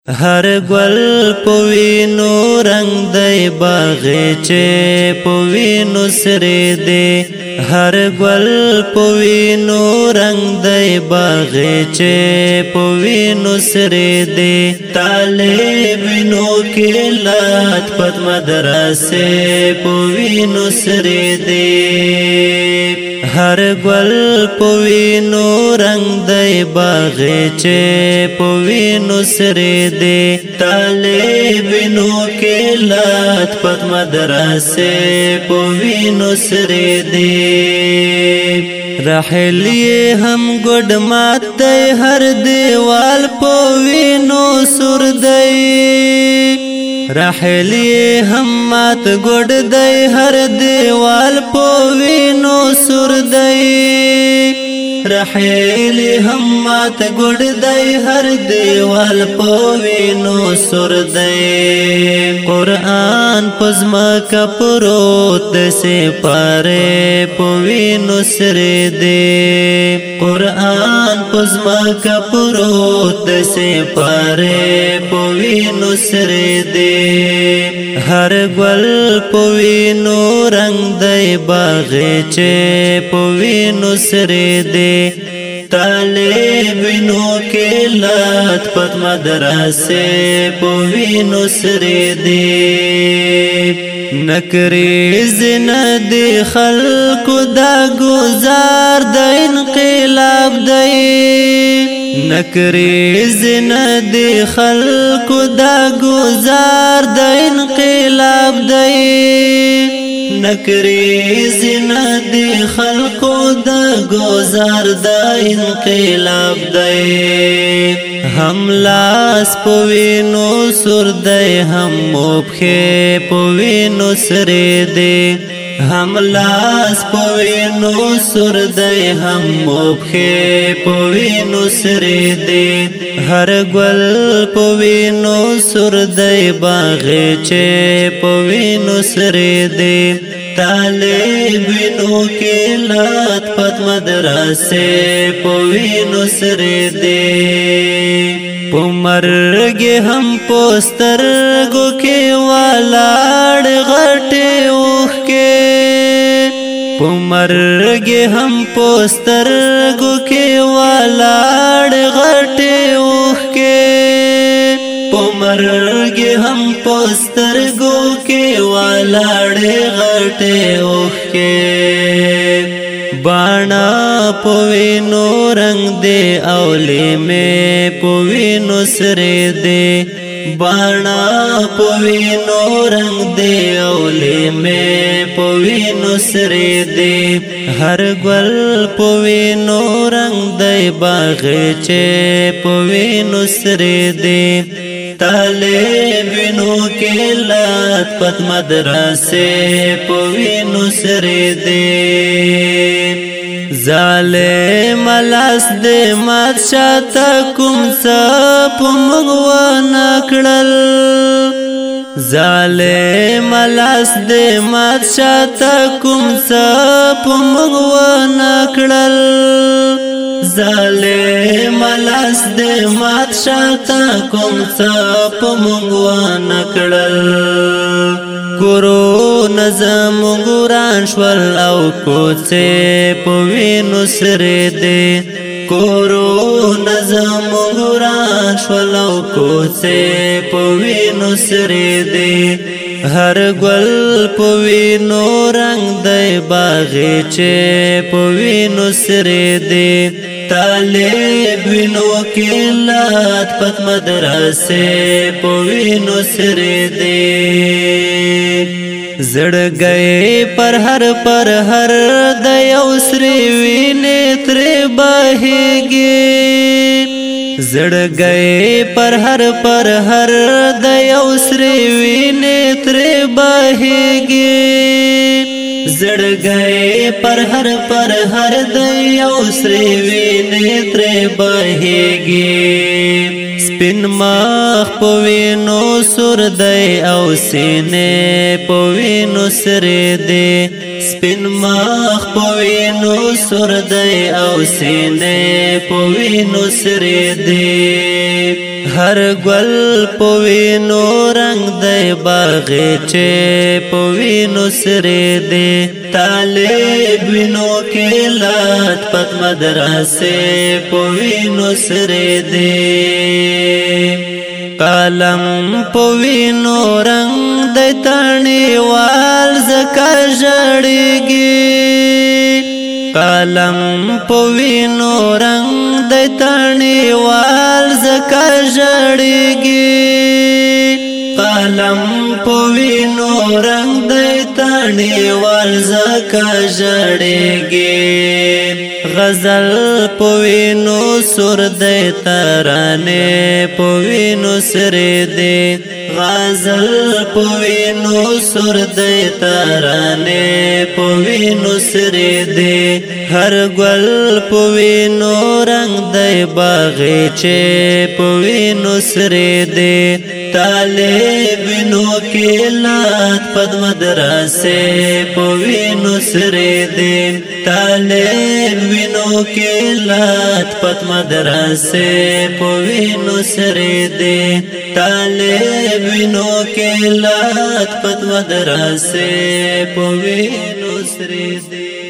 هر گل پوینو رنگ دی باغچه پوینو سری دی هر گل پوینو رنگ دی باغچه پوینو سری دی طالبینو کلات پد مدرسه پوینو سری دی هر گل پوینو رنگ دی باغچه پوینو سری دی طالبینو کلات پد مدرسه پوینو سری دی رحلی هم گوڑ مات دی هر دیوال پوینو سر دی رحلی هم مات گوڑ دی هر دیوال پوینو سر دی رحلی هم مات گوڑ دی هر دیوال پوینو سر دی قرآن پزما کپروت دسی پاره پوینو سر دی قرآن پزما کپروت دسی پاره پوینو سر دی هر گل پوینو رنگ دی باغچه پوینو سر دی طالبینو کلات پد مدرسه پوینو سر دی نکری زنا دی خلق دا گزار دا انقلاب دی نکری زنا دی خلق دا گزار دا انقلاب دی نکری زنا دی خلقو دا گزار دا انقلاب دی هم لاس پوینو سر دی هم مبخی پوینو سر دی هم لاس پوینو سر دی هم مبخی پوینو سر دی هر گل پوینو سر دی باغچه پوینو سر دی طالبینو کلات پد مدرسه پوینو سر دی پمرگی هم پوسترگو کی والاڑ غٹی اوخ کے پمرگی هم پوسترگو کی والاڑ غٹی اوخ کے پمرگی هم پوسترگو کی والاڑ غٹی اوخ کے بانا پوینو رنگ دے اولی میں پوینو سر دے بانا پوینو رنگ دے اولی میں پوینو سر دے ہر گل پوینو رنگ دے باغچے پوینو سر دے طالبینو کلات پد مدرسه پوینو سر دی ظالم لاس دی مات شاتا کم سپ مگوانا کڑل ظالم لاس دی مات شاتا کم سپ مگوانا کڑل ظالم لاس دی مات شاتا کم سپ مگوانا کڑل کورو نظم گوران شول او کوڅه پوینو سر دی کورو نظم گوران شول او کوڅه پوینو سر دی هر گل پوینو رنگ دی باغچه پوینو سر دی طالبینو کلات پد مدرسه پوینو سر دی زڑ گئے پر ہر دیو سری وینے ترے بہیگی زڑ گئے پر ہر دیو سری وینے ترے بہیگی زڑ گئے پر ہر دیو سری وینے ترے بہیگی سپین مخ پوینو سر دی او سینه پوینو سر دی سپین مخ پوینو سر دی او سینه پوینو سر دی هر گل پوینو رنگ دی باغچه پوینو سره دی طالب وینو کلات پت مدرسه پوینو سره دی قلم پوینو رنگ دی تانی وال زکا جڑیگی قلم پوینو رنگ دی تانی وال زکا جڑیگی قلم پوینو رنگ دی تانی وال زکا جڑیگی غزل پوینو سر دی ترانے پوینو سره دی غزل پوینو سر دی ترانے پوینو سره دی هر گل پوینو رنگ دی باغچه پوینو سره دی طالب وینو کلات پد مدرسه پوینو سره دی طالب وینو کلات پد مدرسه پوینو سره دی طالب وینو کلات پد مدرسه پوینو سره دی